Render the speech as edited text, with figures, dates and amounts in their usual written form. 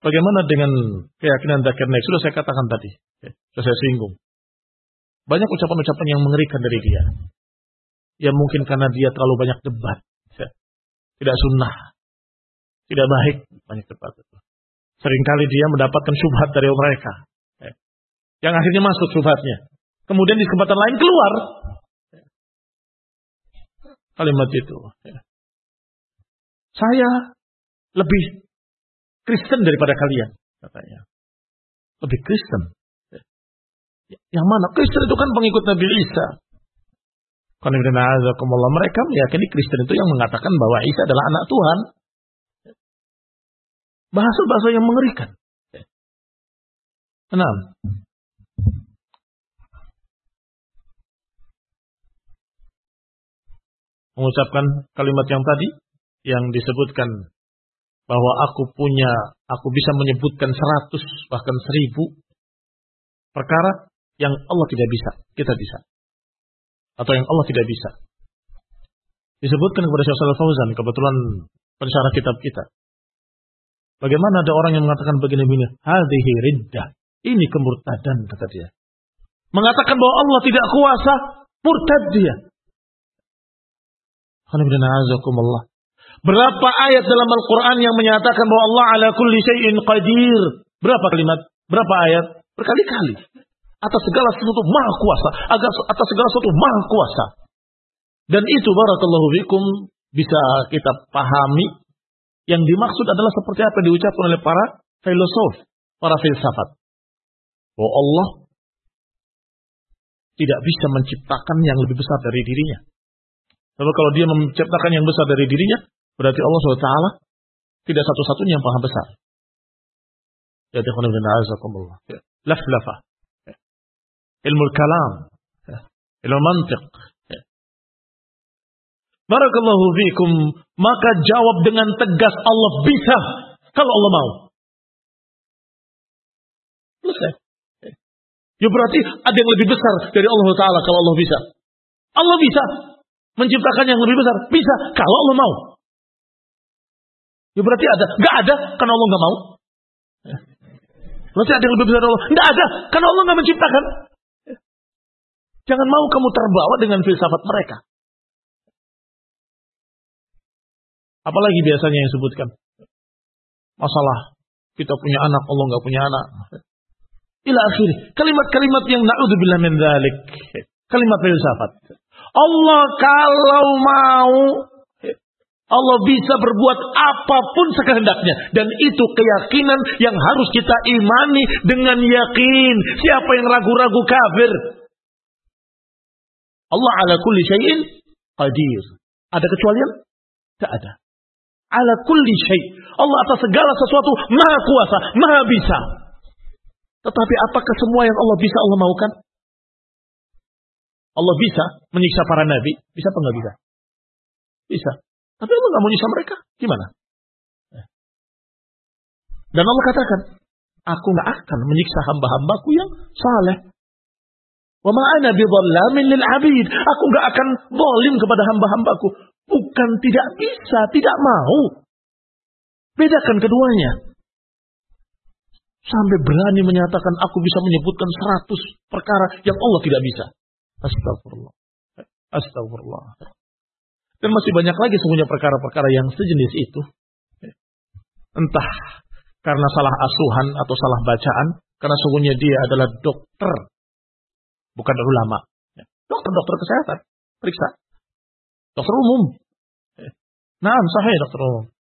Bagaimana dengan keyakinan Dzakir Naik? Sudah saya katakan tadi. Sudah saya singgung. Banyak ucapan-ucapan yang mengerikan dari dia. Ya mungkin karena dia terlalu banyak debat. Tidak sunnah. Tidak baik banyak debat. Seringkali dia mendapatkan syubhat dari mereka. Yang akhirnya masuk syubhatnya. Kemudian di kesempatan lain keluar. Kalimat itu. Saya lebih Kristen daripada kalian. Katanya. Lebih Kristen. Yang mana? Kristen itu kan pengikut Nabi Isa. Mereka meyakini Kristen itu yang mengatakan bahwa Isa adalah anak Tuhan. Bahasa-bahasa yang mengerikan. Enam. Mengucapkan kalimat yang tadi yang disebutkan bahwa aku bisa menyebutkan 100 bahkan 1000 perkara yang Allah tidak bisa, kita bisa. Atau yang Allah tidak bisa. Disebutkan kepada Syekh Shalal Fauzan, kebetulan pensyarah kitab kita. Bagaimana ada orang yang mengatakan begini-begini, hadhihi riddah, ini kemurtadan, kata dia. Mengatakan bahwa Allah tidak kuasa, murtad dia. Berapa ayat dalam Al-Quran yang menyatakan bahwa Allah ala kulli syai'in qadir? Berapa kalimat? Berapa ayat? Berkali-kali. Atas segala sesuatu maha kuasa. Atas segala sesuatu maha kuasa. Dan itu barakallahu fikum bisa kita pahami. Yang dimaksud adalah seperti apa yang diucapkan oleh para filosof, para filsafat. Bahwa Allah tidak bisa menciptakan yang lebih besar dari dirinya. Sebab kalau dia menciptakan yang besar dari dirinya, berarti Allah SWT tidak satu-satunya yang paham besar. Jadi laf-lafah. Ilmu kalam. Ilmu mantiq. Barakallahu fikum. Maka jawab dengan tegas, Allah bisa. Kalau Allah mau. Selesai. Ya berarti ada yang lebih besar dari Allah Ta'ala kalau Allah bisa. Allah bisa. Menciptakan yang lebih besar. Bisa. Kalau Allah mau. Ya berarti ada. Gak ada. Karena Allah gak mau. Berarti ada yang lebih besar dari Allah. Gak ada. Karena Allah gak menciptakan. Jangan mau kamu terbawa dengan filsafat mereka. Apalagi biasanya yang sebutkan. Masalah. Kita punya anak. Allah gak punya anak. Ila akhiri. Kalimat-kalimat yang na'udzubillah min dzalik. Kalimat filsafat. Allah kalau mau, Allah bisa berbuat apapun sekehendaknya. Dan itu keyakinan yang harus kita imani dengan yakin. Siapa yang ragu-ragu kafir? Allah ala kulli syai'in qadir. Ada kecualian? Tak ada. Ala kulli syai'. Allah atas segala sesuatu maha kuasa, maha bisa. Tetapi apakah semua yang Allah bisa Allah maukan? Allah bisa menyiksa para nabi. Bisa apa enggak bisa? Bisa. Tapi Allah enggak mau menyiksa mereka. Gimana? Dan Allah katakan, aku enggak akan menyiksa hamba-hambaku yang saleh. Wa ma ana bidhallamin lil 'abid. Aku enggak akan zalim kepada hamba-hambaku. Bukan tidak bisa, tidak mau. Bedakan keduanya. Sampai berani menyatakan aku bisa menyebutkan 100 perkara yang Allah tidak bisa. Astagfirullah. Astagfirullah. Dan masih banyak lagi semuanya perkara-perkara yang sejenis itu. Entah karena salah asuhan atau salah bacaan. Karena sungguhnya dia adalah dokter. Bukan ulama. Dokter-dokter kesehatan. Periksa. Dokter umum. Nah, sahih dokter umum.